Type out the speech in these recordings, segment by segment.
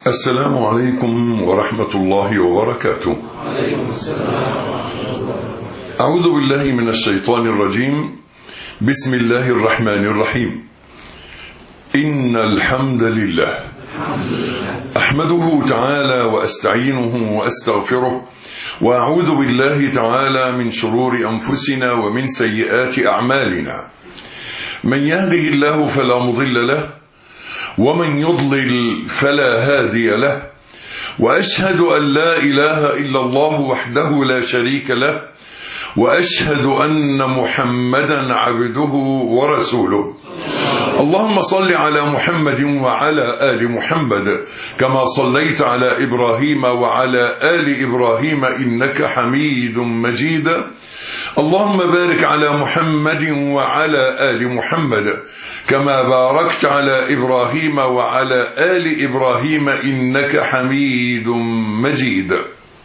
السلام عليكم ورحمة الله وبركاته. عليكم السلام. أعوذ بالله من الشيطان الرجيم. بسم الله الرحمن الرحيم. إن الحمد لله أحمده تعالى وأستعينه وأستغفره، وأعوذ بالله تعالى من شرور أنفسنا ومن سيئات أعمالنا. من يهده الله فلا مضل له، ومن يضلل فلا هادي له، وأشهد أن لا إله إلا الله وحده لا شريك له، وأشهد أن محمدا عبده ورسوله. اللهم صل على محمد وعلى آل محمد كما صليت على إبراهيم وعلى آل إبراهيم إنك حميد مجيد. اللهم بارك على محمد وعلى آل محمد كما باركت على إبراهيم وعلى آل إبراهيم إنك حميد مجيد.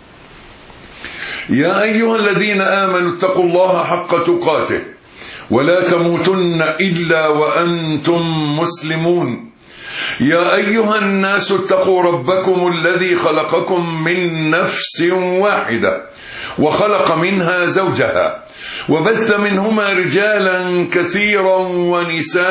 يا أيها الذين آمنوا اتقوا الله حق تقاته ولا تموتن إلا وأنتم مسلمون. يا أيها الناس اتقوا ربكم الذي خلقكم من نفس واحدة وخلق منها زوجها وبث منهما رجالا كثيرا ونساء،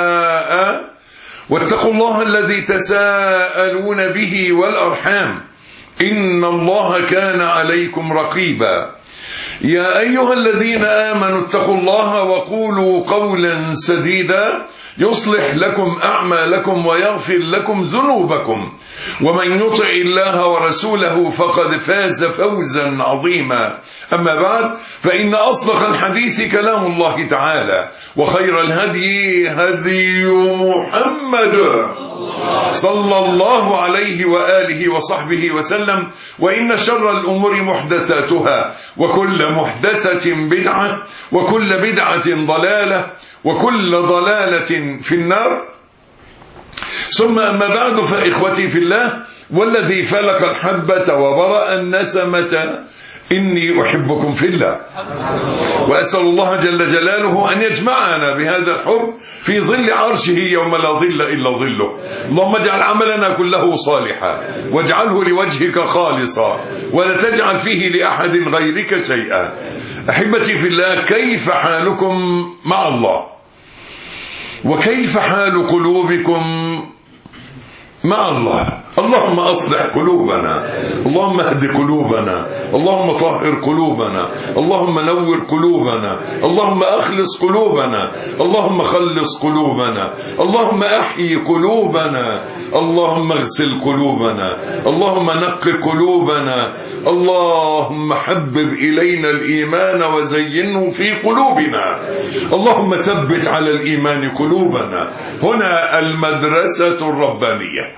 واتقوا الله الذي تساءلون به والأرحام إن الله كان عليكم رقيبا. يا أيها الذين آمنوا اتقوا الله وقولوا قولا سديدا يصلح لكم أعمالكم ويغفر لكم ذنوبكم، ومن يطع الله ورسوله فقد فاز فوزا عظيما. أما بعد، فإن أصدق الحديث كلام الله تعالى، وخير الهدي هدي محمد صلى الله عليه وآله وصحبه وسلم، وإن شر الأمور محدثاتها، وكل محدثة بدعة، وكل بدعة ضلالة، وكل ضلالة في النار. ثم أما بعد، فإخوتي في الله والذي فلق الحبة وبرأ النسمة إني أحبكم في الله، وأسأل الله جل جلاله أن يجمعنا بهذا الحب في ظل عرشه يوم لا ظل إلا ظله. اللهم اجعل عملنا كله صالحا، واجعله لوجهك خالصا، ولا تجعل فيه لأحد غيرك شيئا. أحبتي في الله، كيف حالكم مع الله؟ وكيف حال قلوبكم مع الله؟ اللهم أصلح قلوبنا، اللهم اهد قلوبنا، اللهم طهر قلوبنا، اللهم نور قلوبنا، اللهم أخلص قلوبنا، اللهم خلص قلوبنا، اللهم أحيي قلوبنا، اللهم اغسل قلوبنا، اللهم نق قلوبنا، اللهم حبب إلينا الإيمان وزينه في قلوبنا، اللهم ثبت على الإيمان قلوبنا. هنا المدرسة الربانية،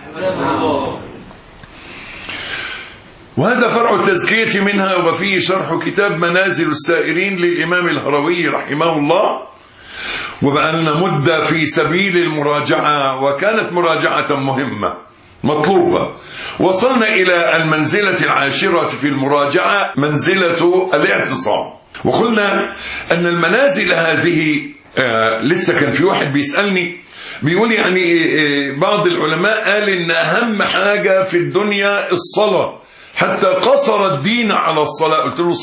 وهذا فرع التزكية منها، وفيه شرح كتاب منازل السائرين للإمام الهروي رحمه الله. وبقالنا مدة في سبيل المراجعة، وكانت مراجعة مهمة مطلوبة. وصلنا إلى المنزلة العاشرة في المراجعة، منزلة الاعتصام. وقلنا أن المنازل هذه لسه كان في واحد بيسألني بيقول يعني بعض العلماء قال إن أهم حاجة في الدنيا الصلاة، حتى قصر الدين على الصلاة. قلت له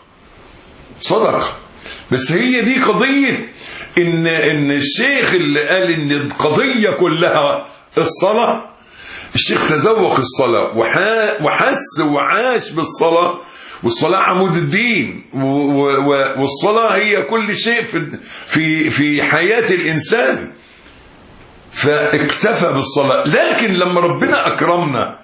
صدق، بس هي دي قضية إن الشيخ اللي قال إن القضية كلها الصلاة، الشيخ تذوق الصلاة وحس وعاش بالصلاة، والصلاة عمود الدين، والصلاة هي كل شيء في حياة الإنسان، فاكتفى بالصلاة. لكن لما ربنا أكرمنا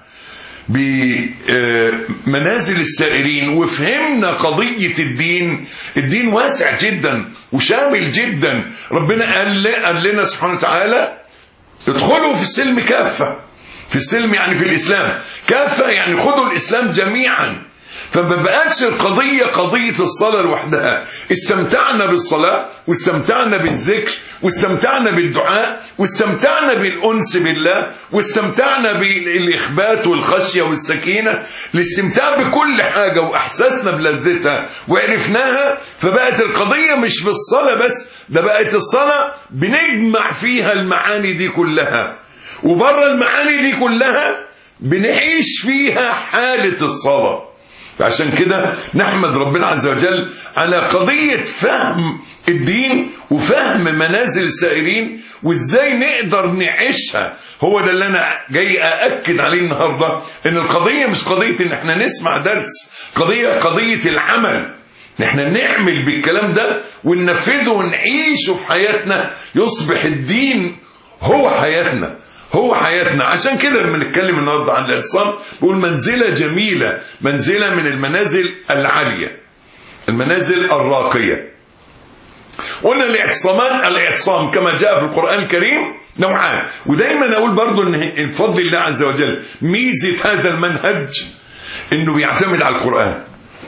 بمنازل السائرين وفهمنا قضية الدين واسع جدا وشامل جدا. ربنا قال لنا سبحانه وتعالى ادخلوا في السلم كافة. في السلم يعني في الإسلام كافة، يعني خذوا الإسلام جميعا. فما بقاش القضية قضية الصلاة لوحدها. استمتعنا بالصلاة، واستمتعنا بالذكر، واستمتعنا بالدعاء، واستمتعنا بالأنس بالله، واستمتعنا بالإخبات والخشية والسكينة، الاستمتاع بكل حاجة وأحساسنا بلذتها وعرفناها. فبقت القضية مش بالصلاة بس، ده بقت الصلاة بنجمع فيها المعاني دي كلها، وبره المعاني دي كلها بنعيش فيها حالة الصلاة. فعشان كده نحمد ربنا عز وجل على قضية فهم الدين وفهم منازل السائرين وازاي نقدر نعيشها. هو ده اللي انا جاي أأكد عليه النهاردة، ان القضية مش قضية ان احنا نسمع درس، قضية العمل. احنا نعمل بالكلام ده وننفذه ونعيشه في حياتنا، يصبح الدين هو حياتنا هو حياتنا. عشان كده لما نتكلم النهارده عن الاعتصام بقول منزلة جميلة، منزلة من المنازل العالية، المنازل الراقية. قلنا الاعتصام كما جاء في القرآن الكريم نوعان. ودايما اقول برضو ان بفضل الله عز وجل ميزة هذا المنهج انه بيعتمد على القرآن.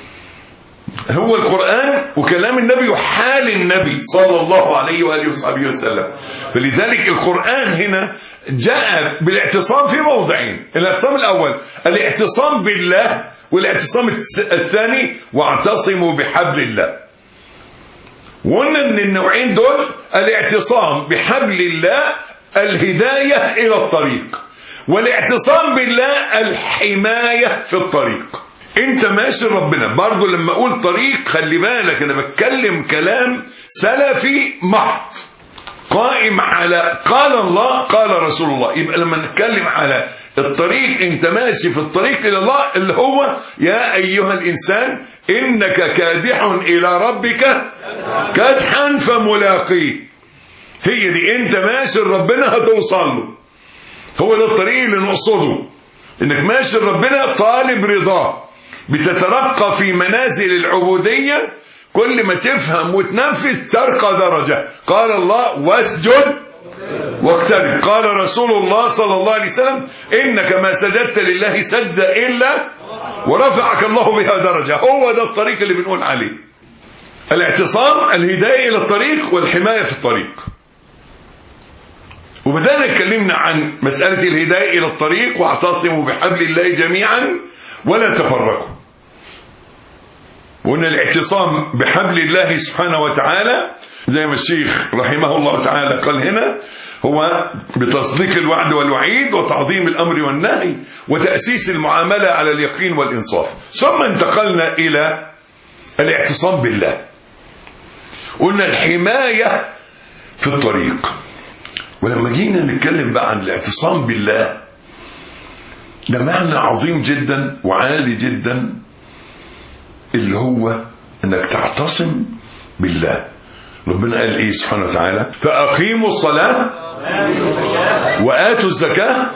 هو القرآن وكلام النبي وحال النبي صلى الله عليه وآله وصحبه وسلم. فلذلك القرآن هنا جاء بالاعتصام في موضعين. الاعتصام الأول الاعتصام بالله، والاعتصام الثاني واعتصموا بحبل الله. وقلنا ان النوعين دول الاعتصام بحبل الله الهداية إلى الطريق، والاعتصام بالله الحماية في الطريق. انت ماشي ربنا. برضو لما اقول طريق خلي بالك انا بتكلم كلام سلفي محض قائم على قال الله قال رسول الله. يبقى لما نتكلم على الطريق انت ماشي في الطريق الى الله اللي هو يا ايها الانسان انك كادح الى ربك كدحا فملاقيه. هي دي انت ماشي ربنا هتوصل له. هو ده الطريق اللي نقصده، انك ماشي ربنا طالب رضاه، بتترقى في منازل العبودية. كل ما تفهم وتنفذ ترقى درجة. قال الله واسجد واقترب. قال رسول الله صلى الله عليه وسلم إنك ما سجدت لله سجدة إلا ورفعك الله بها درجة. هو ده الطريق اللي بنقول عليه الاعتصام، الهداية إلى الطريق والحماية في الطريق. وبدأنا اتكلمنا عن مسألة الهداية إلى الطريق واعتصموا بحبل الله جميعا ولا تفرقوا. وأن الاعتصام بحبل الله سبحانه وتعالى زي ما الشيخ رحمه الله تعالى قال هنا هو بتصديق الوعد والوعيد وتعظيم الأمر والنهي وتأسيس المعاملة على اليقين والإنصاف. ثم انتقلنا إلى الاعتصام بالله. قلنا الحماية في الطريق. ولما جينا نتكلم بقى عن الاعتصام بالله ده معنى عظيم جدا وعالي جدا، اللي هو انك تعتصم بالله. ربنا قال ايه سبحانه وتعالى؟ فاقيموا الصلاة واتوا الزكاة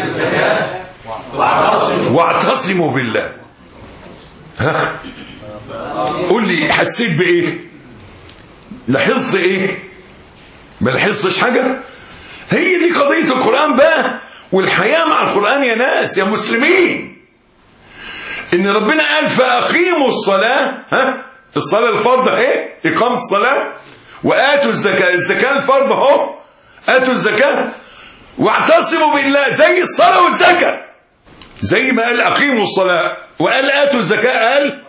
واعتصموا بالله. ها قول لي حسيت بايه؟ لاحظت ايه؟ ما لاحظتش حاجة؟ هي دي قضية القرآن بقى والحياة مع القرآن يا ناس يا مسلمين. ان ربنا قال فاقيموا الصلاة، ها الصلاة الفرض اهي اقامة الصلاة، واتوا الزكاة، الزكاة الفرض اهو اتوا الزكاة، واعتصموا بالله زي الصلاة والزكاة. زي ما قال اقيموا الصلاة وقال اتوا الزكاة قال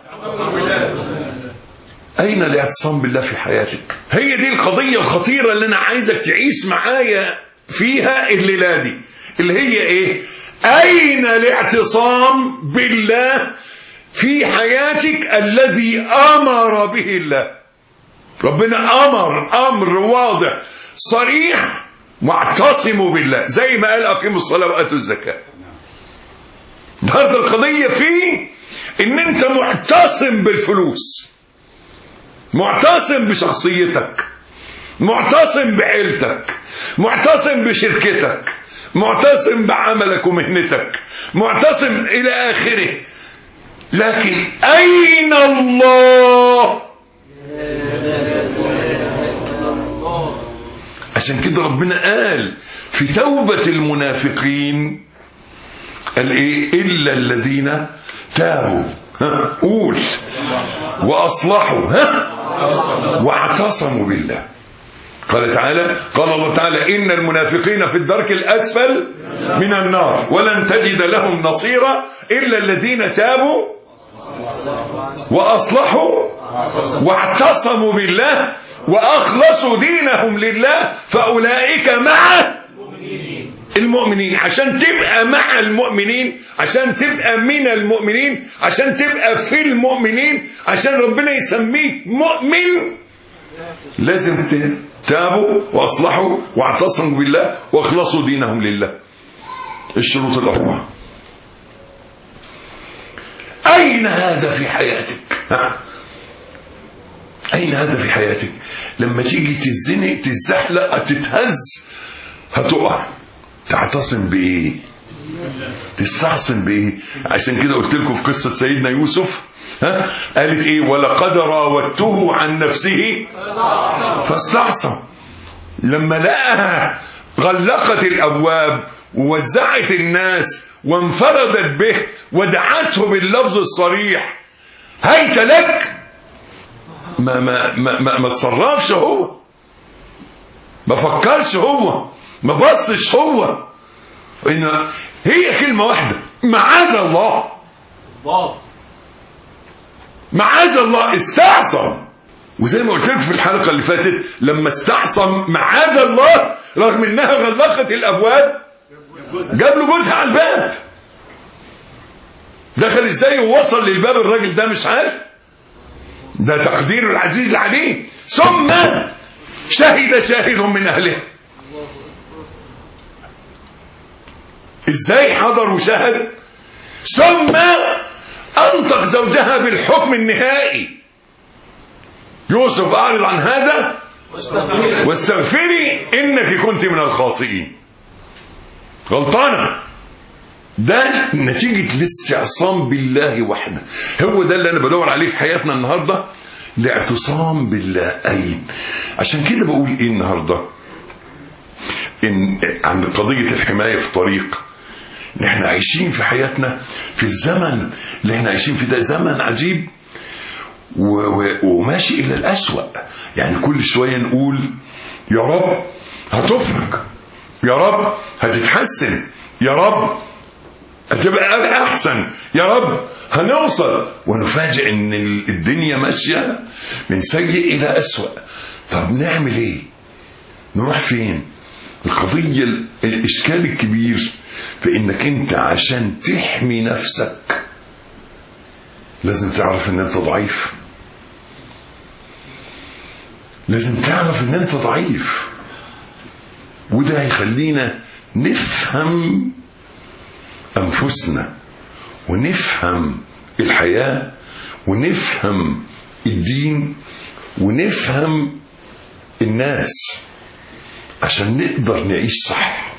أين الاعتصام بالله في حياتك؟ هي دي القضية الخطيرة اللي أنا عايزك تعيش معايا فيها الليلة دي، اللي هي إيه؟ أين الاعتصام بالله في حياتك الذي أمر به الله؟ ربنا أمر واضح صريح واعتصموا بالله زي ما قال أقيموا الصلاة وآتوا الزكاة. هذا القضية فيه إن أنت معتصم بالفلوس، معتصم بشخصيتك، معتصم بعيلتك، معتصم بشركتك، معتصم بعملك ومهنتك، معتصم إلى آخره. لكن أين الله؟ عشان كده ربنا قال في توبة المنافقين قال إيه؟ إلا الذين تابوا، قول وأصلحوا واعتصموا بالله. قال الله تعالى إن المنافقين في الدرك الأسفل من النار ولن تجد لهم نصيرا إلا الذين تابوا وأصلحوا واعتصموا بالله وأخلصوا دينهم لله فأولئك مع المؤمنين، عشان تبقى مع المؤمنين، عشان تبقى من المؤمنين، عشان تبقى في المؤمنين، عشان ربنا يسميك مؤمن، لازم تابوا واصلحوا واعتصموا بالله واخلصوا دينهم لله. الشروط الأربعة. أين هذا في حياتك؟ أين هذا في حياتك؟ لما تيجي تزنق تزحلق تتهز هتقع، تعتصم بإيه؟ تستعصم بإيه؟ عشان كده قلت لكم في قصة سيدنا يوسف قالت إيه؟ ولقد راودته عن نفسه فاستعصم. لما لقاها غلقت الأبواب ووزعت الناس وانفردت به ودعته باللفظ الصريح هيت لك، ما تصرفش هو، ما فكرش هو، ما بصش هو، إن هي كلمة واحدة معاذ الله، معاذ الله، استعصم. وزي ما قلت لكم في الحلقة اللي فاتت لما استعصم معاذ الله رغم انها غلقت الابواب جاب له جوزها على الباب. دخل ازاي ووصل للباب الراجل ده مش عارف، ده تقدير العزيز عليه. ثم شهد شاهد من اهلها. ازاي حضر وشهد؟ ثم انطق زوجها بالحكم النهائي: يوسف اعرض عن هذا واستغفري انك كنت من الخاطئين. غلطانه. ده نتيجه الاستعصام بالله وحده. هو ده اللي انا بدور عليه في حياتنا النهارده، الاعتصام بالله. أين؟ عشان كده بقول ايه النهارده عن قضيه الحمايه في طريق. نحن عايشين في حياتنا في الزمن اللي احنا عايشين فيه، ده زمن عجيب وماشي إلى الأسوأ. يعني كل شوية نقول يا رب هتفرج، يا رب هتتحسن، يا رب هتبقى أحسن، يا رب هنوصل، ونفاجئ إن الدنيا ماشية من سيء إلى أسوأ. طب نعمل إيه؟ نروح فين؟ القضية الإشكال الكبير في إنك أنت عشان تحمي نفسك لازم تعرف إن أنت ضعيف، لازم تعرف إن أنت ضعيف. وده هيخلينا نفهم أنفسنا ونفهم الحياة ونفهم الدين ونفهم الناس عشان نقدر نعيش صح.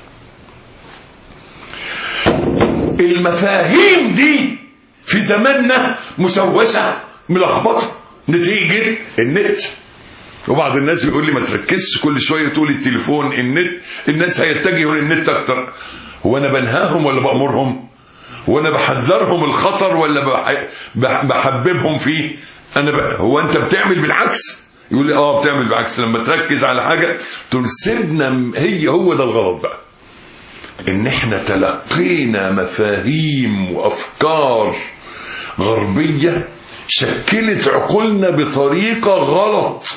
المفاهيم دي في زماننا مسوسة ملخبطة نتيجة النت. وبعض الناس بيقول لي ما تركزش كل شوية تقول التليفون النت، الناس هيتجهوا للنت أكتر. هو أنا بنهاهم ولا بأمرهم؟ هو أنا بحذرهم الخطر ولا بحببهم فيه؟ هو أنت بتعمل بالعكس؟ يقول لي بتعمل بالعكس. لما تركز على حاجة تقول سيبنا، هو ده الغلط بقى، إن إحنا تلقينا مفاهيم وأفكار غربية شكلت عقولنا بطريقة غلط.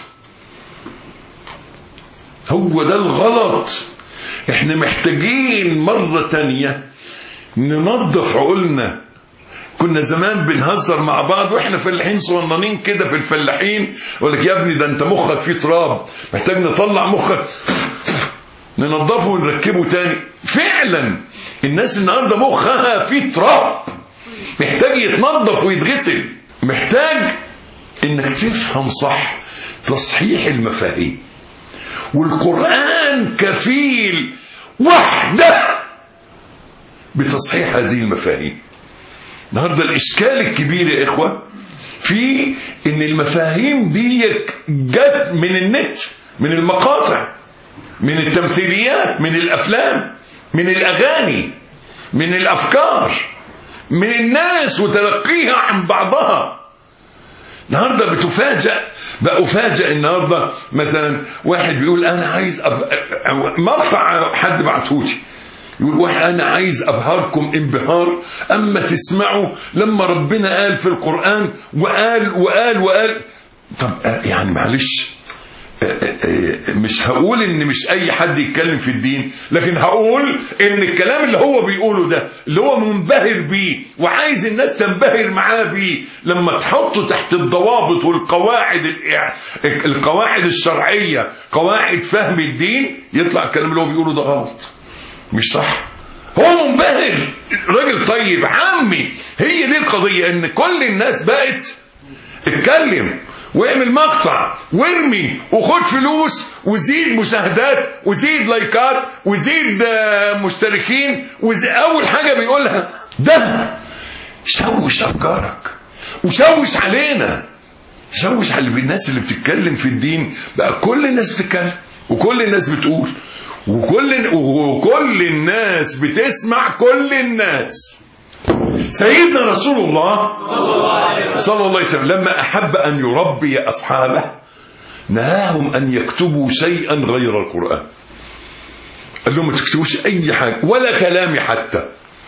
هو ده الغلط. احنا محتاجين مرة تانية ننظف عقولنا. كنا زمان بنهزر مع بعض واحنا فلاحين صغننين كده في الفلاحين، يقول لك يا ابني ده انت مخك فيه تراب، محتاج نطلع مخك ننظفه ونركبه تاني. فعلا الناس النهارده مخها فيه تراب، محتاج يتنظف ويتغسل. محتاج انك تفهم صح تصحيح المفاهيم، والقرآن كفيل وحده بتصحيح هذه المفاهيم. النهارده الإشكال الكبير يا إخوة في إن المفاهيم دي جت من النت، من المقاطع، من التمثيليات، من الأفلام، من الأغاني، من الأفكار، من الناس وتلقيها عن بعضها. النهارده بأفاجأ النهارده مثلا واحد بيقول أنا عايز مقطع حد بعتهولي يقول أنا عايز أبهركم انبهار أما تسمعوا لما ربنا قال في القرآن وقال. طب يعني معلش، مش هقول ان مش اي حد يتكلم في الدين، لكن هقول ان الكلام اللي هو بيقوله ده اللي هو منبهر بيه وعايز الناس تنبهر معاه بيه، لما تحطه تحت الضوابط والقواعد الشرعية، قواعد فهم الدين، يطلع الكلام اللي هو بيقوله ده غلط، مش صح. هو منبهر، راجل طيب عمي. هي دي القضية، ان كل الناس بقت اتكلم واعمل مقطع وارمي وخد فلوس وزيد مشاهدات وزيد لايكات وزيد مشتركين، اول حاجة بيقولها ده شوش افكارك وشوش علينا، شوش على الناس اللي بتتكلم في الدين. بقى كل الناس بتتكلم وكل الناس بتقول وكل الناس بتسمع كل الناس. سيدنا رسول الله صلى الله عليه وسلم لما أحب أن يربي أصحابه نهاهم أن يكتبوا شيئا غير القرآن. قال لهم ما تكتبوش أي حاجة ولا كلامي حتى.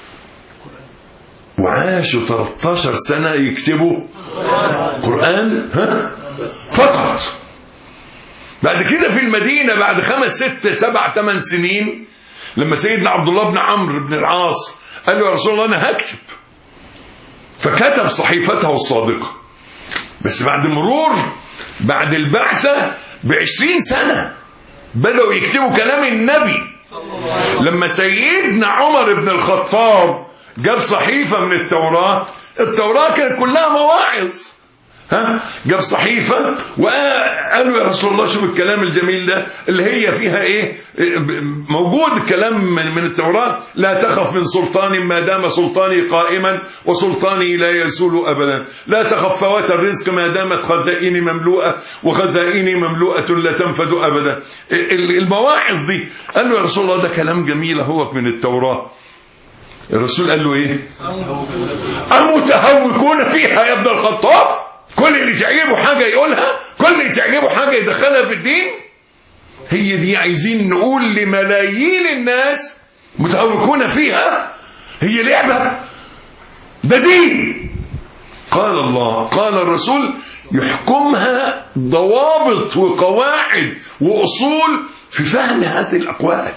وعاشوا 13 سنة يكتبوا قرآن فقط. بعد كده في المدينة بعد 5 6 7 8 سنين لما سيدنا عبد الله بن عمرو بن العاص قال له يا رسول الله أنا هكتب، فكتب صحيفته الصادقة. بس بعد البعثة ب20 سنة بدأوا يكتبوا كلام النبي. لما سيدنا عمر بن الخطاب جاب صحيفة من التوراة كانت كلها مواعظ، جاب صحيفة وقالوا يا رسول الله شوف الكلام الجميل ده اللي هي فيها ايه، موجود الكلام من التوراة، لا تخف من سلطان ما دام سلطاني قائما وسلطاني لا يزول ابدا، لا تخف فوات الرزق ما دامت خزائني مملوءة وخزائني مملوءة لا تنفد ابدا. المواعظ دي قال له يا رسول الله ده كلام جميل هو من التوراة. الرسول قال له ايه؟ أمتهوكون فيها يا ابن الخطاب؟ كل اللي تعجبه حاجة يقولها، كل اللي تعجبه حاجة يدخلها في الدين. هي دي عايزين نقول لملايين الناس متهوكون فيها، هي لعبة، ده دين. قال الله قال الرسول يحكمها ضوابط وقواعد وأصول في فهم هذه الأقوال.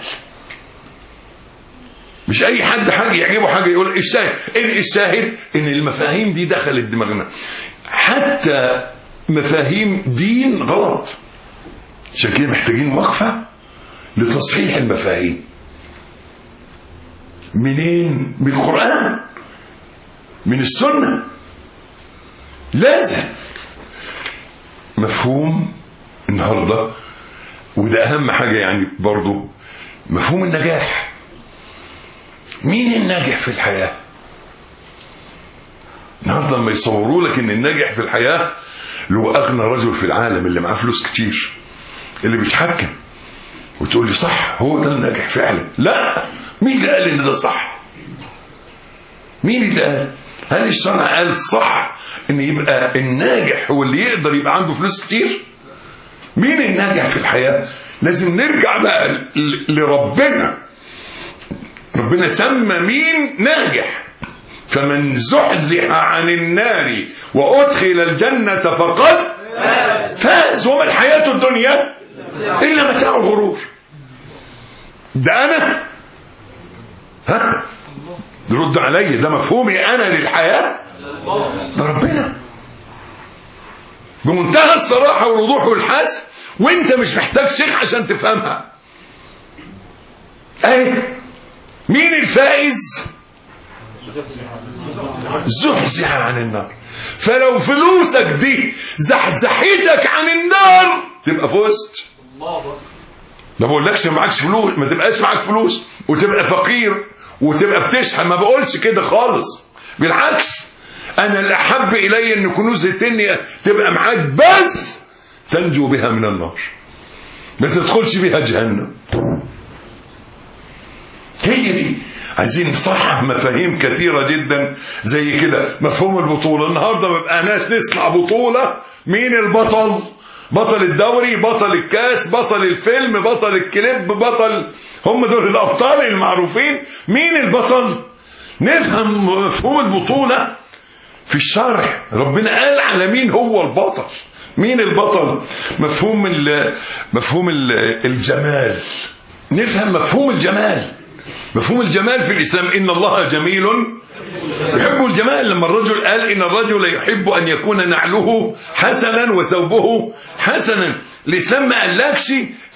مش أي حد حاجة يعجبه حاجة يقول. الشاهد إن المفاهيم دي دخلت دماغنا، حتى مفاهيم دين غلط. عشان كده محتاجين وقفة لتصحيح المفاهيم. منين؟ من القرآن، من السنة. لازم مفهوم النهاردة، وده أهم حاجة يعني برضو، مفهوم النجاح. مين الناجح في الحياة؟ النهارده لما يصوروا لك ان الناجح في الحياة لو أغنى رجل في العالم اللي معاه فلوس كتير اللي بيتحكم، وتقول لي صح هو ده الناجح فعلا. لا، مين اللي قال ان ده صح؟ مين اللي قال؟ هل الشرع قال صح ان يبقى الناجح هو اللي يقدر يبقى عنده فلوس كتير؟ مين الناجح في الحياة؟ لازم نرجع بقى لربنا. ربنا سمى مين ناجح؟ فمن زحزح عن النار وأدخل الجنة فقد فاز. وما الحياة الدنيا إلا متاع الغرور. ده أنا رد علي، ده مفهومي أنا للحياة؟ ده ربنا بمنتهى الصراحة والوضوح والحسم، وانت مش محتاج شيخ عشان تفهمها. مين الفائز؟ زحزح عن النار. فلو فلوسك دي زحزحتك عن النار تبقى فزت. ما بقولكش معكش فلوس، ما تبقاش معك فلوس وتبقى فقير وتبقى بتشحن، ما بقولش كده خالص، بالعكس. انا الاحب الي ان كنوز الدنيا تبقى معاك بس تنجو بها من النار، ما تدخلش بها جهنم. هي دي عايزين نصحح مفاهيم كثيرة جدا زي كده. مفهوم البطولة النهاردة ما بقناش نسمع بطولة. مين البطل؟ بطل الدوري، بطل الكاس، بطل الفيلم، بطل الكليب، بطل، هم دول الأبطال المعروفين. مين البطل؟ نفهم مفهوم البطولة في الشرع. ربنا قال على مين هو البطل، مين البطل؟ مفهوم الجمال. نفهم مفهوم الجمال. مفهوم الجمال في الإسلام: إن الله جميل يحب الجمال. لما الرجل قال إن الرجل يحب أن يكون نعله حسنا وثوبه حسنا، الإسلام ما قالكش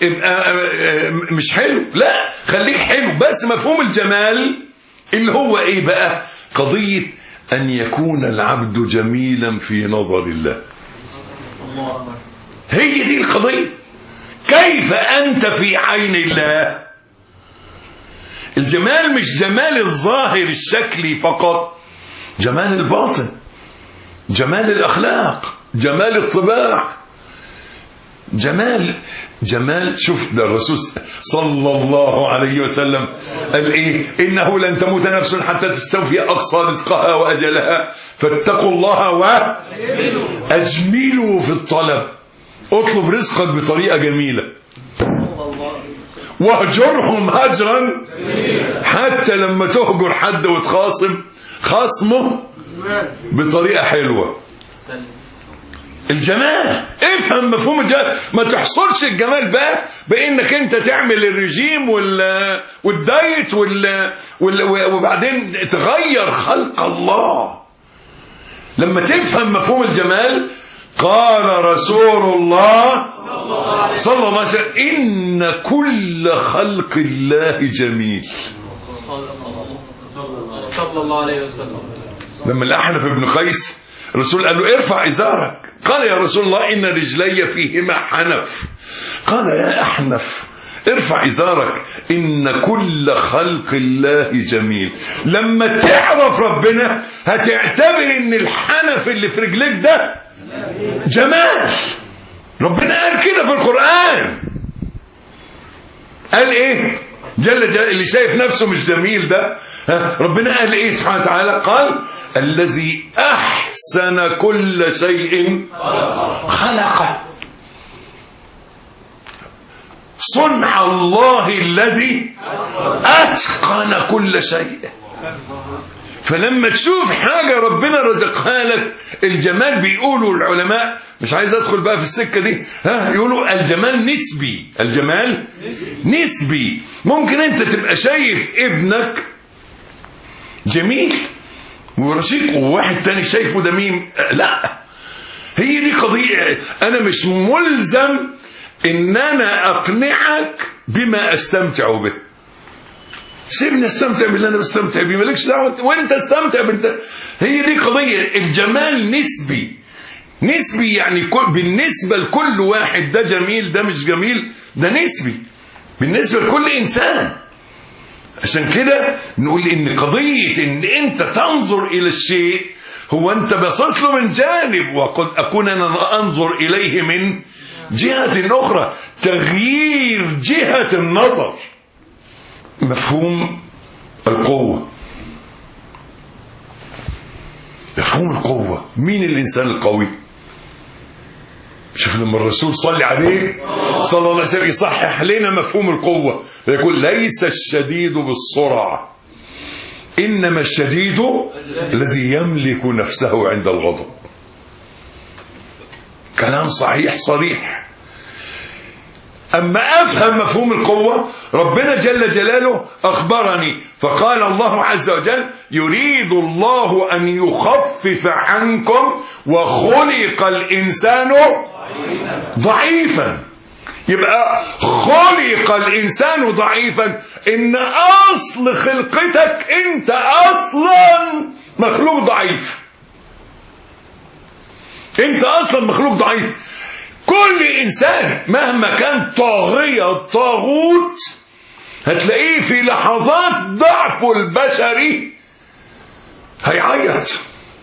مش حلو، لا، خليك حلو. بس مفهوم الجمال اللي هو إيه بقى؟ قضية أن يكون العبد جميلا في نظر الله. هي دي القضية. كيف أنت في عين الله؟ الجمال مش جمال الظاهر الشكلي فقط، جمال الباطن، جمال الأخلاق، جمال الطباع، جمال. شوف ده الرسول صلى الله عليه وسلم قال ايه؟ انه لن تموت نفس حتى تستوفي اقصى رزقها واجلها فاتقوا الله واجملوا في الطلب. اطلب رزقك بطريقه جميله، واهجرهم هجرا، حتى لما تهجر حد وتخاصم خصمه بطريقه حلوه. الجمال، افهم مفهوم الجمال. ما تحصرش الجمال بقى بانك انت تعمل الرجيم والدايت وبعدين تغير خلق الله. لما تفهم مفهوم الجمال، قال رسول الله صلى الله عليه وسلم: إن كل خلق الله جميل. صلى الله عليه وسلم. لما الأحنف بن قيس الرسول قال له: ارفع إزارك. قال: يا رسول الله إن رجلي فيهما حنف. قال: يا أحنف ارفع إزارك، إن كل خلق الله جميل. لما تعرف ربنا هتعتبر إن الحنف اللي في رجلك ده جمال. ربنا قال كده في القرآن. قال ايه؟ جل اللي شايف نفسه مش جميل ده، ربنا قال ايه سبحانه وتعالى؟ قال: الذي احسن كل شيء خلقه. صنع الله الذي اتقن كل شيء. فلما تشوف حاجة ربنا رزقها لك، الجمال بيقولوا العلماء، مش عايز ادخل بقى في السكة دي، يقولوا الجمال نسبي. الجمال نسبي. ممكن انت تبقى شايف ابنك جميل ورشيق وواحد تاني شايفه دميم، لا، هي دي قضية. انا مش ملزم ان انا اقنعك بما استمتع به. سيبني استمتع باللي انا بستمتع بيه، مالكش دعوه وانت استمتع بنت. هي دي قضيه. الجمال نسبي يعني بالنسبه لكل واحد ده جميل ده مش جميل، ده نسبي بالنسبه لكل انسان. عشان كده نقول ان قضيه ان انت تنظر الى الشيء هو انت باصص له من جانب، وقد اكون انا انظر اليه من جهه اخرى. تغيير جهه النظر. مفهوم القوة. مفهوم القوة. مين الإنسان القوي؟ شوف لما الرسول صلى عليه صلى الله عليه وسلم يصحح لنا مفهوم القوة، يقول: ليس الشديد بالسرعة، إنما الشديد الذي يملك نفسه عند الغضب. كلام صحيح صريح. أما أفهم مفهوم القوة، ربنا جل جلاله أخبرني فقال الله عز وجل: يريد الله أن يخفف عنكم وخلق الإنسان ضعيفا. يبقى خلق الإنسان ضعيفا، إن أصل خلقتك أنت أصلا مخلوق ضعيف. أنت أصلا مخلوق ضعيف. كل إنسان مهما كان طاغية طاغوت هتلاقيه في لحظات ضعفه البشري هيعيط.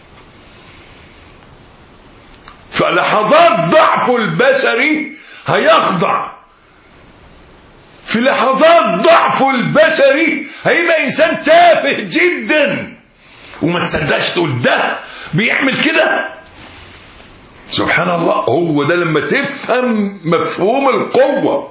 في لحظات ضعفه البشري هيخضع. في لحظات ضعفه البشري هيبقى إنسان تافه جدا وما تصدقش تقول ده بيعمل كده. سبحان الله. هو ده لما تفهم مفهوم القوة.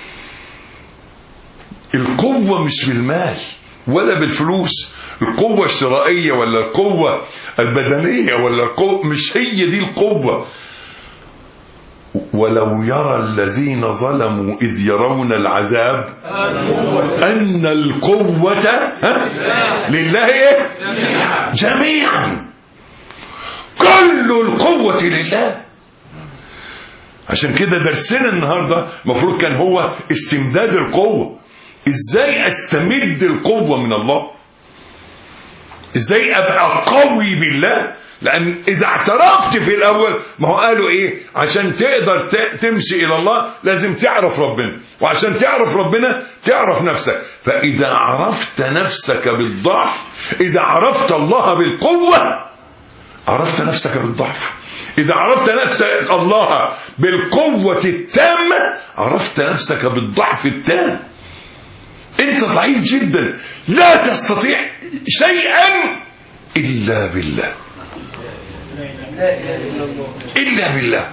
القوة مش بالمال ولا بالفلوس، القوة الشرائية ولا القوة البدنية ولا القوة، مش هي دي القوة. ولو يرى الذين ظلموا إذ يرون العذاب أن القوة لله إيه؟ جميعا. كل القوة لله. عشان كده درسنا النهاردة مفروض كان هو استمداد القوة. ازاي استمد القوة من الله، ازاي ابقى قوي بالله. لان اذا اعترفت في الاول، ما هو قالوا ايه؟ عشان تقدر تمشي الى الله لازم تعرف ربنا، وعشان تعرف ربنا تعرف نفسك. فاذا عرفت نفسك بالضعف، اذا عرفت الله بالقوة عرفت نفسك بالضعف. إذا عرفت نفسك الله بالقوة التامة عرفت نفسك بالضعف التام. أنت ضعيف جدا، لا تستطيع شيئا إلا بالله، إلا بالله،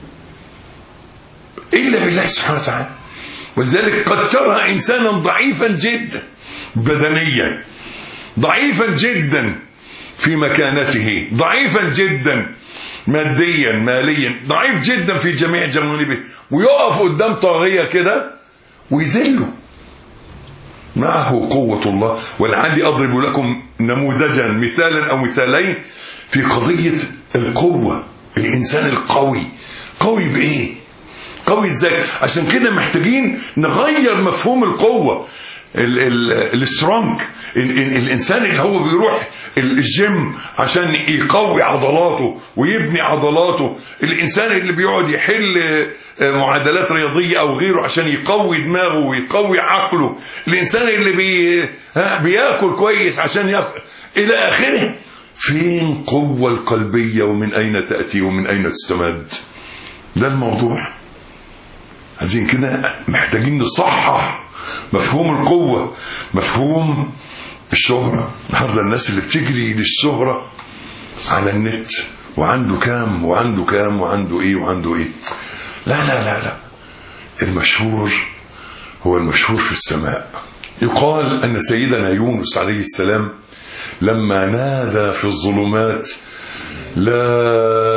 إلا بالله سبحانه وتعالى. ولذلك قد ترى إنسانا ضعيفا جدا بدنيا، ضعيفا جدا في مكانته، ضعيفا جدا ماديا ماليا، ضعيف جدا في جميع جوانبه، ويقف قدام طاغية كده ويذله. معه قوة الله. ولعلي أضرب لكم نموذجا، مثالا أو مثالين في قضية القوة. الإنسان القوي قوي بإيه؟ قوي إزاي؟ عشان كده محتاجين نغير مفهوم القوة. السترونج، الانسان اللي هو بيروح الجيم عشان يقوي عضلاته ويبني عضلاته، الانسان اللي بيقعد يحل معادلات رياضيه او غيره عشان يقوي دماغه ويقوي عقله، الانسان اللي بياكل كويس عشان الى اخره. فين قوة القلبية ومن اين تاتي ومن اين تستمد؟ ده الموضوع. عايزين كده محتاجين نصحح مفهوم القوة، مفهوم الشهرة. النهارده الناس اللي بتجري للشهرة على النت، وعنده كام وعنده كام وعنده ايه وعنده ايه. لا لا لا لا، المشهور هو المشهور في السماء. يقال أن سيدنا يونس عليه السلام لما نادى في الظلمات لا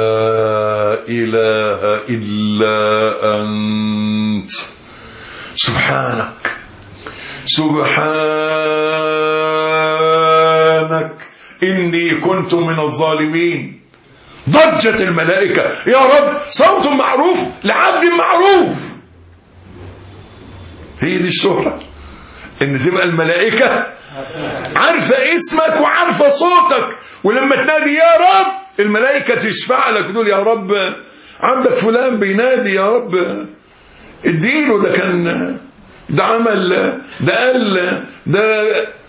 إله إلا أنت سبحانك سبحانك إني كنت من الظالمين، ضجت الملائكة يا رب صوت معروف لعبد معروف. هي دي الشهرة، إن تبقى الملائكة عارفة اسمك وعارفة صوتك، ولما تنادي يا رب الملائكة تشفع لك تقول يا رب عندك فلان بينادي يا رب اديله، ده كان ده عمل ده قال ده.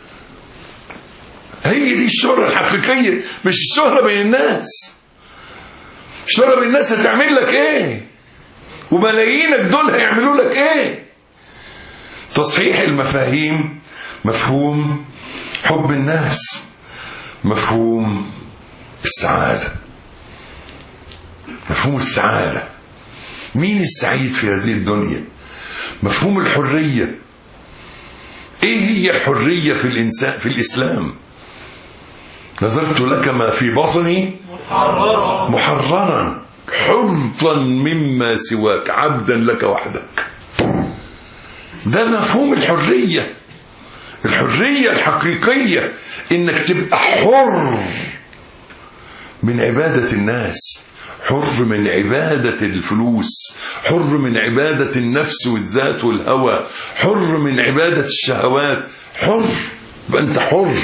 هي دي الشهرة الحقيقية، مش الشهرة بين الناس. الشهرة بين الناس هتعمل لك ايه؟ وملايينك دول هيعملوا لك ايه؟ تصحيح المفاهيم، مفهوم حب الناس، مفهوم السعادة، مفهوم السعادة. مين السعيد في هذه الدنيا؟ مفهوم الحرية. ايه هي الحرية في الإنسان في الإسلام؟ نذرت لك ما في بطني محررا حرا مما سواك عبدا لك وحدك. ده مفهوم الحرية، الحرية الحقيقية، انك تبقى حر من عبادة الناس، حر من عبادة الفلوس، حر من عبادة النفس والذات والهوى، حر من عبادة الشهوات، حر. يبقى انت حر.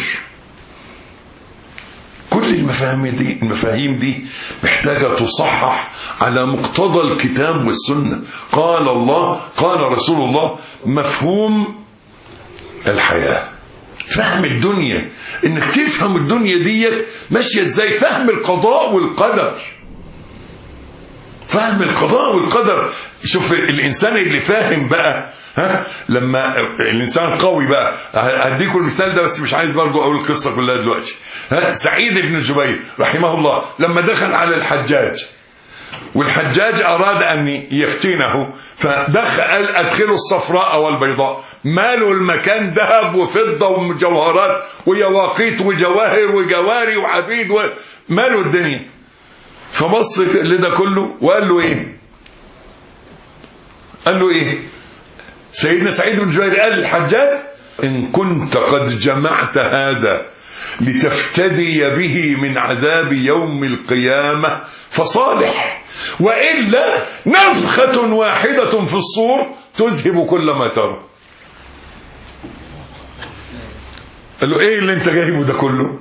كل المفاهيم دي محتاجة تصحح على مقتضى الكتاب والسنة. قال الله قال رسول الله. مفهوم الحياة، فهم الدنيا، انك تفهم الدنيا دي ماشية ازاي. فهم القضاء والقدر، فهم القضاء والقدر. شوف الانسان اللي فاهم بقى، لما الانسان قوي بقى. هديكم المثال ده بس مش عايز برضو اقول القصه كلها دلوقتي. سعيد بن جبير رحمه الله لما دخل على الحجاج، والحجاج اراد ان يفتنه، فدخل قال ادخلوا الصفراء والبيضاء. ماله المكان ذهب وفضه ومجوهرات ويواقيت وجواهر وجواري وعبيد ماله الدنيا. فبص لده كله وقال له ايه؟ قال له ايه؟ سيدنا سعيد بن جبير قال للحجاج: إن كنت قد جمعت هذا لتفتدي به من عذاب يوم القيامة فصالح، وإلا نفخة واحدة في الصور تذهب كل ما ترى. قال له: ايه اللي انت جايبه ده كله؟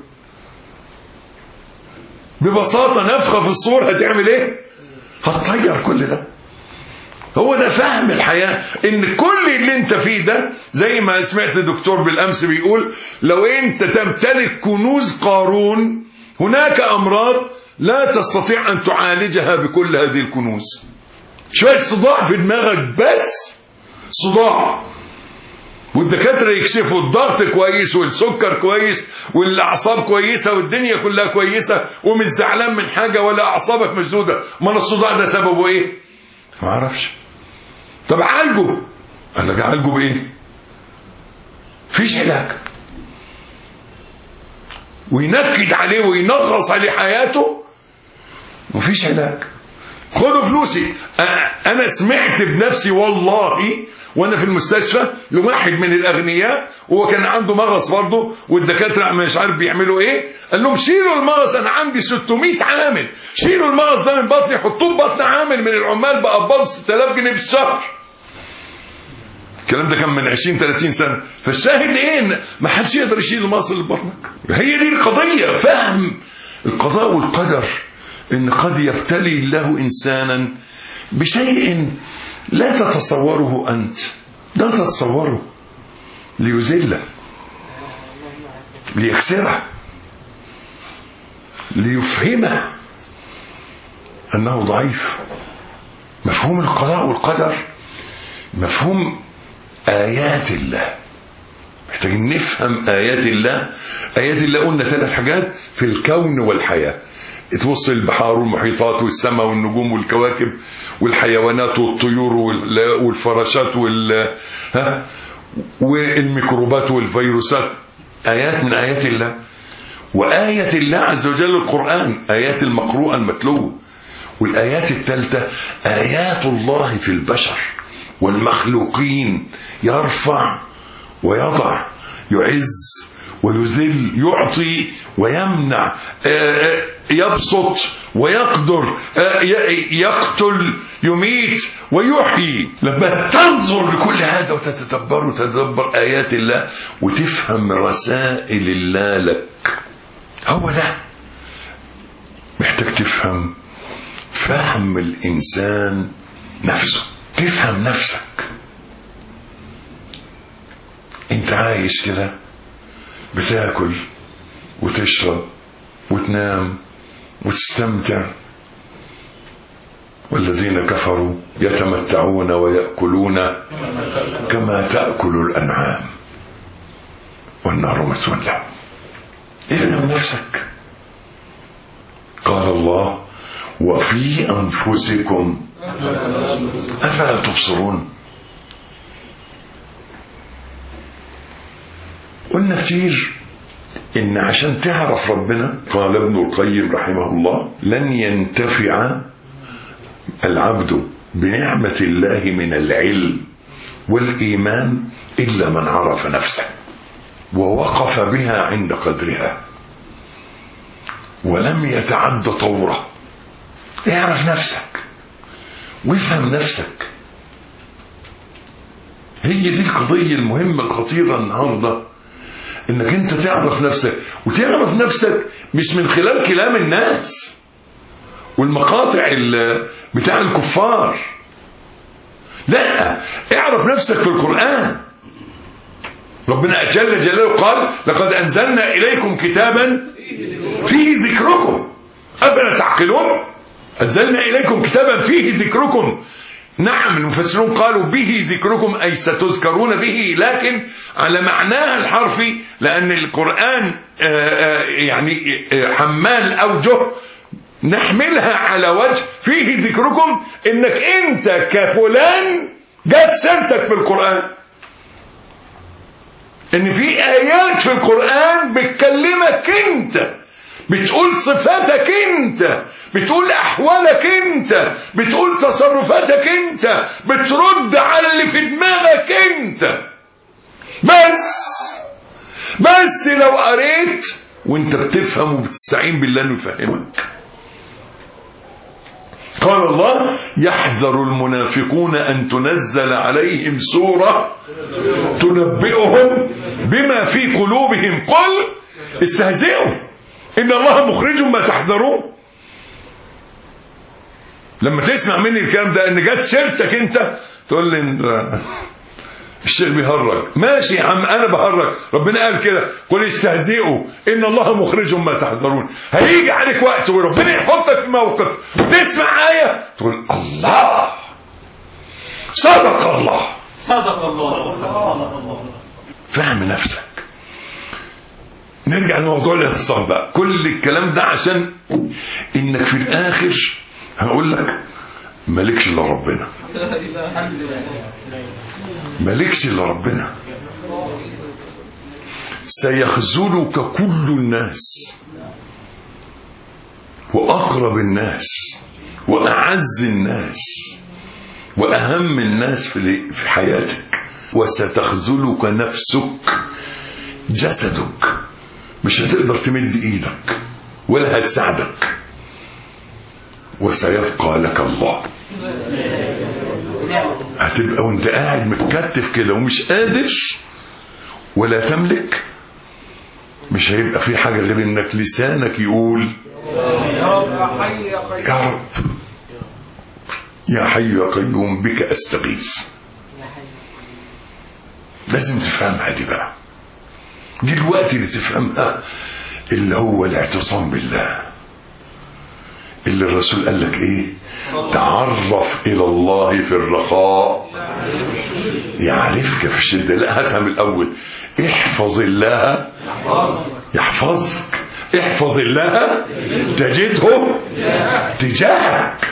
ببساطة نفخة في الصور هتعمل ايه؟ هتطير كل ده. هو ده فهم الحياة، ان كل اللي انت فيه ده، زي ما سمعت دكتور بالامس بيقول: لو انت تمتلك كنوز قارون هناك امراض لا تستطيع ان تعالجها بكل هذه الكنوز. شوية صداع في دماغك بس، صداع، والدكاترة يكشفوا الضغط كويس والسكر كويس والاعصاب كويسة والدنيا كلها كويسة ومش زعلان من حاجة ولا اعصابك مشدودة، ما الصداع ده سببه ايه؟ ما اعرفش. طب عالجه. قال لك: عالجه بايه؟ فيش علاج. وينكد عليه وينغص عليه حياته، مفيش علاج. خدوا فلوسي. انا سمعت بنفسي والله وانا في المستشفى لواحد من الاغنياء، وهو كان عنده مغص برضه، والدكاتره مش عارف بيعملوا ايه، قال لهم: شيلوا المغص، انا عندي 600 عامل، شيلوا المغص ده من بطني، حطوه ببطن عامل من العمال بقبضوا 6000 جنيه في الشهر. الكلام ده كان من 20-30 سنه. فالشاهد ايه؟ ان ما حدش يقدر يشيل المغص اللي في بطنك. هي دي القضيه، فهم القضاء والقدر، ان قد يبتلي الله انسانا بشيء لا تتصوره أنت، لا تتصوره، ليذله، ليكسره، ليفهمه أنه ضعيف. مفهوم القضاء والقدر مفهوم آيات الله. محتاجين نفهم آيات الله. آيات الله قلنا 3 حاجات في الكون والحياة، توصل البحار والمحيطات والسماء والنجوم والكواكب والحيوانات والطيور والفراشات والميكروبات والفيروسات. آيات من آيات الله. وآية الله عز وجل القرآن، آيات المقروءة المتلوة. والآيات الثالثة آيات الله في البشر والمخلوقين، يرفع ويضع، يعز ويذل، يعطي ويمنع، يبسط ويقدر، يقتل، يميت ويحيي. لما تنظر لكل هذا وتتدبر آيات الله وتفهم رسائل الله لك، هو ده محتاج تفهم. فهم الإنسان نفسه، تفهم نفسك. انت عايش كده بتاكل وتشرب وتنام وتستمتع، والذين كفروا يتمتعون ويأكلون كما تأكل الأنعام والنار مثوى لهم. افهم نفسك. قال الله: وفي أنفسكم أفلا تبصرون. قلنا كتير إن عشان تعرف ربنا، قال ابن القيم رحمه الله: لن ينتفع العبد بنعمة الله من العلم والإيمان إلا من عرف نفسه ووقف بها عند قدرها ولم يتعد طوره. اعرف نفسك وافهم نفسك. هي دي القضية المهمة الخطيرة النهاردة، انك انت تعرف نفسك. وتعرف نفسك مش من خلال كلام الناس والمقاطع بتاع الكفار، لا، اعرف نفسك في القرآن. ربنا جل جلاله قال: لقد أنزلنا إليكم كتابا فيه ذكركم أفلا تعقلون. أنزلنا إليكم كتابا فيه ذكركم. نعم، المفسرون قالوا به ذكركم أي ستذكرون به، لكن على معناها الحرفي، لأن القرآن يعني حمال أوجه، نحملها على وجه فيه ذكركم، إنك أنت كفلان جات سيرتك في القرآن، إن في آيات في القرآن بتكلمك أنت، بتقول صفاتك انت، بتقول احوالك انت، بتقول تصرفاتك انت، بترد على اللي في دماغك انت. بس لو قريت وانت بتفهم وبتستعين بالله انه يفهمك. قال الله: يحذر المنافقون أن تنزل عليهم سورة تنبئهم بما في قلوبهم قل استهزئوا إن الله مخرج ما تحذرون. لما تسمع مني الكلام ده ان جت سيرتك انت تقول لي الشيخ بيهرج. ماشي يا عم، انا بهرج، ربنا قال كده: قل استهزئوا ان الله مخرج ما تحذرون. هيجي عليك وقت وربنا يحطك في موقف وتسمع آية تقول الله صدق الله صدق الله. فهم نفسك. نرجع لموضوع الاعتصام بقى. كل الكلام ده عشان انك في الاخر هقول لك مالكش الا ربنا، مالكش الا ربنا. سيخذلك كل الناس واقرب الناس واعز الناس واهم الناس في حياتك، وستخذلك نفسك جسدك. مش هتقدر تمد ايدك ولا هتساعدك، وسيبقى لك الله. هتبقى وانت قاعد متكتف كده ومش قادر ولا تملك، مش هيبقى في حاجة غير انك لسانك يقول يا رب يا حي يا قيوم بك استغيث. لازم تفهمها دي بقى. دي الوقت اللي تفهمها، اللي هو الاعتصام بالله، اللي الرسول قال لك ايه؟ تعرف الى الله في الرخاء يعرفك في الشده. لا، هاتها من الاول. احفظ الله يحفظك، احفظ الله تجده تجاهك،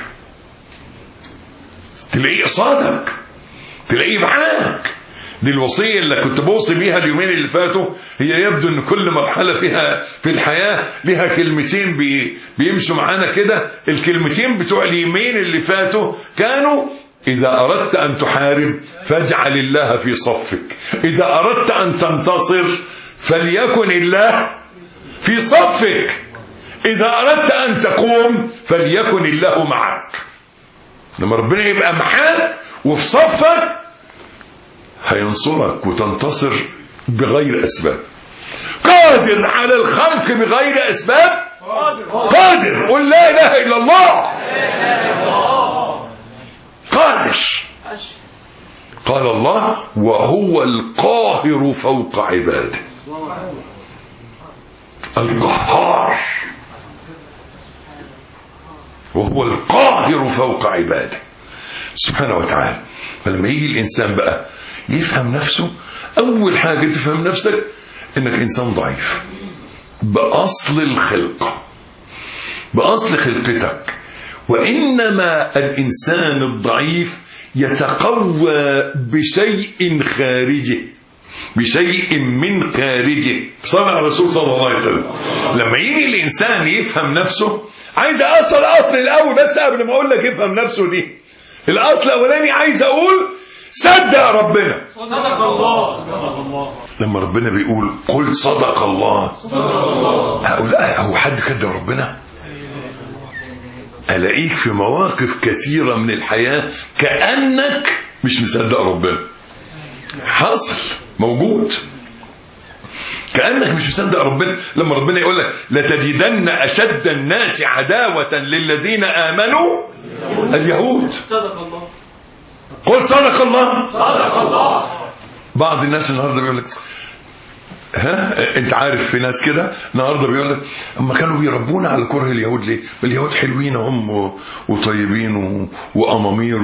تلاقيه قصادك، تلاقيه معاك. دي الوصية اللي كنت بوصي بيها اليومين اللي فاتوا. هي يبدو ان كل مرحلة فيها في الحياة لها كلمتين بيمشوا معانا كده. الكلمتين بتوع اليومين اللي فاتوا كانوا: إذا أردت أن تحارب فاجعل الله في صفك، إذا أردت أن تنتصر فليكن الله في صفك، إذا أردت أن تقوم فليكن الله معك. لما ربنا يبقى معاك وفي صفك هينصرك وتنتصر بغير أسباب. قادر على الخلق بغير أسباب، قادر. قل لا إله إلا الله. قادر. قال الله: وهو القاهر فوق عباده. القهار، وهو القاهر فوق عباده سبحانه وتعالى. فلما يجي الإنسان بقى يفهم نفسه، أول حاجة تفهم نفسك إنك إنسان ضعيف بأصل الخلقة، بأصل خلقتك. وإنما الإنسان الضعيف يتقوى بشيء خارجه، بشيء من خارجه. صلى الرسول صلى الله عليه وسلم لما يجي الإنسان يفهم نفسه. عايز أصل الأول بس قبل ما أقول لك يفهم نفسه. دي الأصل الأولاني. عايز أقول صدق ربنا. صدق الله. لما ربنا بيقول قل صدق الله، هقول هو حد كذب ربنا؟ ألاقيك في مواقف كثيرة من الحياة كأنك مش مصدق ربنا. حاصل، موجود، كأنك مش مصدق ربنا. لما ربنا يقول لك لتجدن أشد الناس عداوة للذين آمنوا اليهود. صدق الله. قل صدق الله. صدق الله. بعض الناس النهارده بيقول لك انت عارف في ناس كده النهارده بيقول لك اما كانوا بيربونا على كره اليهود ليه؟ اليهود حلوين هم وطيبين وامامير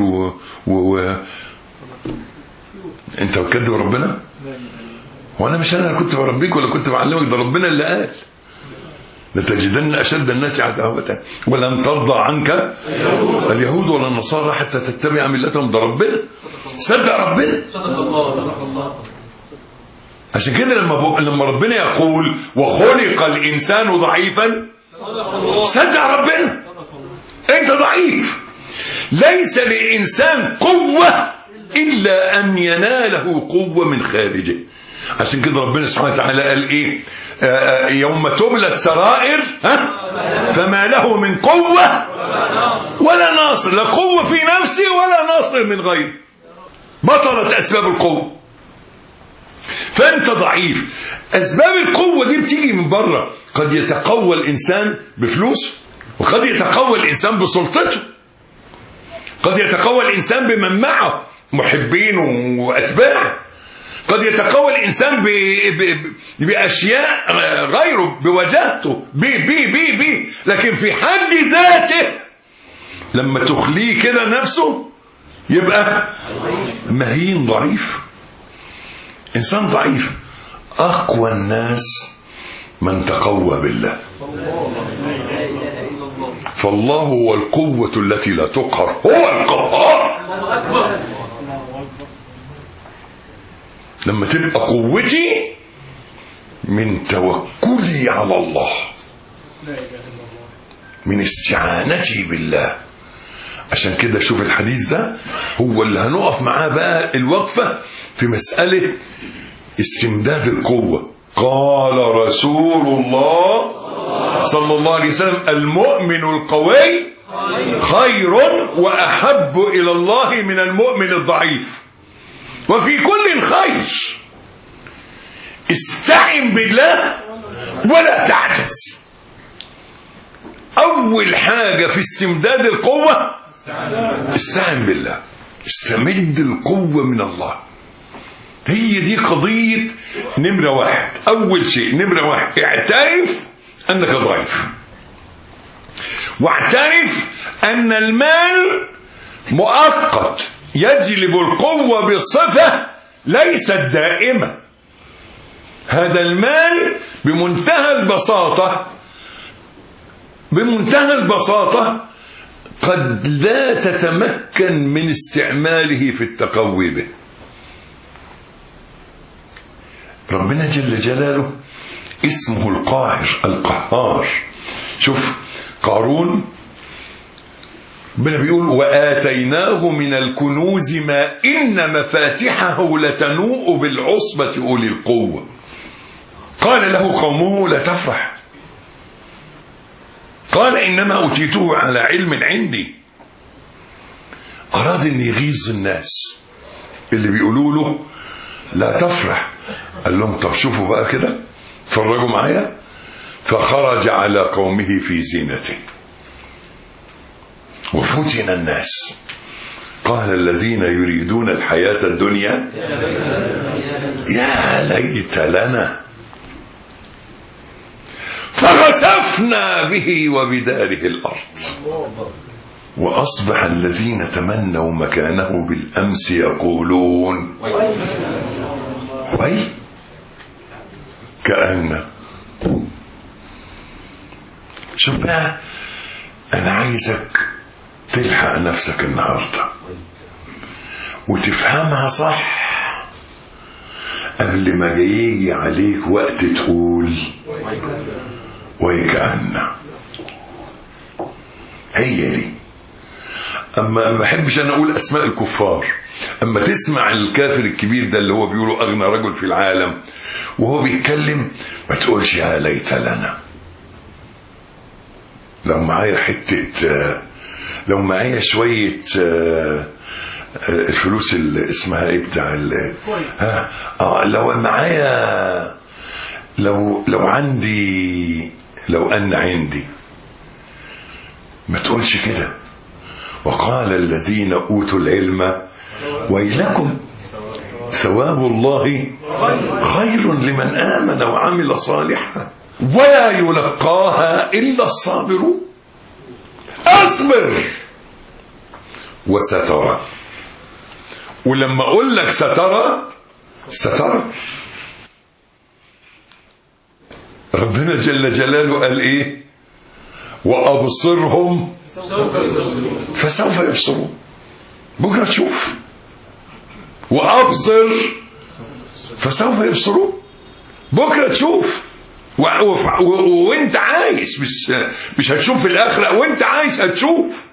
انت بتكذب ربنا؟ وانا مش انا كنت بربيك ولا كنت بعلمك، ده ربنا اللي قال لتجدن اشد الناس عداوة ولن ترضى عنك اليهود ولا النصارى حتى تتبع ملتهم. ده ربنا. صدق ربنا. صدق الله. عشان كده لما ربنا يقول وخلق الانسان ضعيفا صدق ربنا. انت ضعيف. ليس للإنسان قوة إلا أن يناله قوة من خارجه. عشان كده ربنا سبحانه وتعالى قال إيه؟ يوم تبلى السرائر فما له من قوة ولا ناصر. لا قوة في نفسه ولا ناصر من غيره. بطلت أسباب القوة. فأنت ضعيف. أسباب القوة دي بتيجي من بره. قد يتقوى الإنسان بفلوسه، وقد يتقوى الإنسان بسلطته، قد يتقوى الإنسان بمن معه محبين وأتباع، قد يتقوى الإنسان بأشياء غيره، بوجهته، لكن في حد ذاته لما تخليه كده نفسه يبقى مهين ضعيف. إنسان ضعيف. أقوى الناس من تقوى بالله. فالله هو القوة التي لا تقهر، هو القهار. لما تبقى قوتي من توكلي على الله، من استعانتي بالله. عشان كده شوف الحديث ده هو اللي هنقف معاه بقى الوقفة في مسألة استمداد القوة. قال رسول الله صلى الله عليه وسلم: المؤمن القوي خير وأحب إلى الله من المؤمن الضعيف، وفي كل خير. استعن بالله ولا تعجز. أول حاجة في استمداد القوة استعن بالله. استمد القوة من الله. هي دي قضية نمرة واحد. أول شيء نمرة واحد، اعترف أنك ضعيف، واعترف أن المال مؤقت يجلب القوة بالصفة ليست دائمة. هذا المال بمنتهى البساطة قد لا تتمكن من استعماله في التقوي به. ربنا جل جلاله اسمه القاهر القهار. شوف قارون ربنا بيقول: وآتيناه من الكنوز ما إن مفاتحه لتنوء بالعصبة أولي القوة. قال له قومه: لا تفرح، قال إنما أوتيته على علم عندي. أراد أن يغيظ الناس اللي بيقولوا له لا تفرح. قال لهم: طب شوفوا بقى كده، فرجوا معايا. فخرج على قومه في زينته وفتن الناس. قال الذين يريدون الحياة الدنيا: يا ليت لنا. فخسفنا به وبداره الأرض وأصبح الذين تمنوا مكانه بالأمس يقولون وي كأن. شوف بقى، أنا عايزك تلحق نفسك النهاردة وتفهمها صح قبل ما يجي عليك وقت تقول ويكأن. هي دي. أما ما بحبش أنا أقول أسماء الكفار. أما تسمع الكافر الكبير ده اللي هو بيقوله أغنى رجل في العالم وهو بيتكلم ما تقولش يا ليت لنا. لو معايا لو معايا شوية الفلوس اللي اسمها ايه بتاع لو معايا لو أن عندي ما تقولش كده. وقال الذين أوتوا العلم ويلكم ثواب الله خير لمن آمن وعمل صالحا ولا يلقاها إلا الصابرون. أصبر وسترى. ولما أقول لك سترى ربنا جل جلاله قال إيه؟ وأبصرهم فسوف يبصرون. بكرة تشوف. وأبصر فسوف يبصرون. بكرة تشوف. وانت عايش، مش هتشوف في الاخره، وانت عايش هتشوف.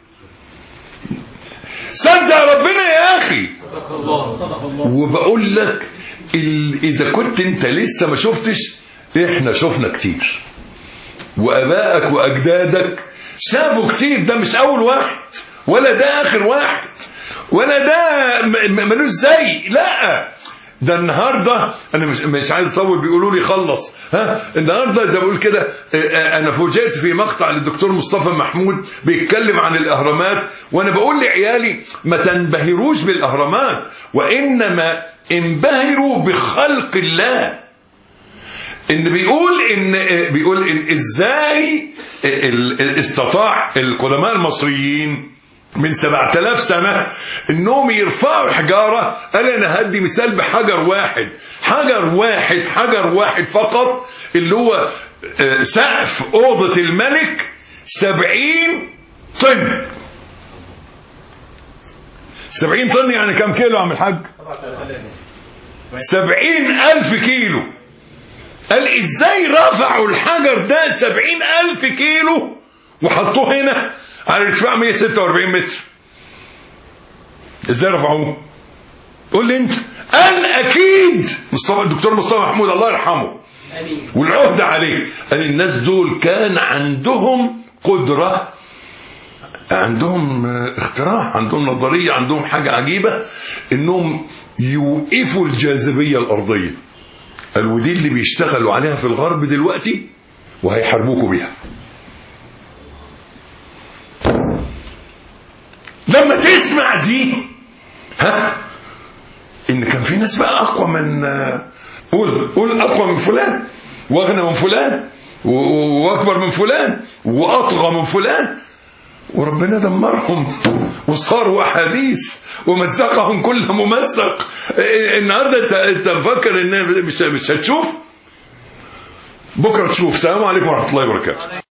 صدق ربنا يا اخي. صدق الله. صدق الله. وبقول لك اذا كنت انت لسه ما شفتش، احنا شفنا كتير، وابائك واجدادك شافوا كتير. ده مش اول واحد، ولا ده اخر واحد، ولا ده ملوش زي. لا، ده النهارده انا مش عايز اطول، بيقولوا لي خلص. النهارده زي ما بقول كده، انا فوجئت في مقطع للدكتور مصطفى محمود بيتكلم عن الاهرامات، وانا بقول لعيالي ما تنبهروش بالاهرامات، وانما انبهروا بخلق الله. ان بيقول ان ازاي استطاع القدماء المصريين من 7000 سنة انهم يرفعوا الحجارة. قال انا هدي مثال بحجر واحد، حجر واحد فقط، اللي هو سقف اوضة الملك 70 طن. 70 طن يعني كم كيلو يا عم الحاج؟ 70,000 كيلو. قال ازاي رفعوا الحجر ده 70,000 كيلو وحطوه هنا على ارتفاع 146 متر؟ ازاي رفعوه؟ قول لي انت. قال اكيد الدكتور مصطفى محمود الله يرحمه والعهد عليه، قال الناس دول كان عندهم قدرة، عندهم اختراع، عندهم نظرية، عندهم حاجة عجيبة، انهم يوقفوا الجاذبية الارضية. قال ودي اللي بيشتغلوا عليها في الغرب دلوقتي وهيحاربوكوا بيها. لما تسمع دي ان كان في ناس بقى اقوى من، قول اقوى من فلان، واغنى من فلان، واكبر من فلان، واطغى من فلان، وربنا دمرهم وصاروا احاديث ومزقهم كل ممزق. النهارده انت مفكر ان مش هتشوف؟ بكره تشوف. السلام عليكم ورحمه الله وبركاته.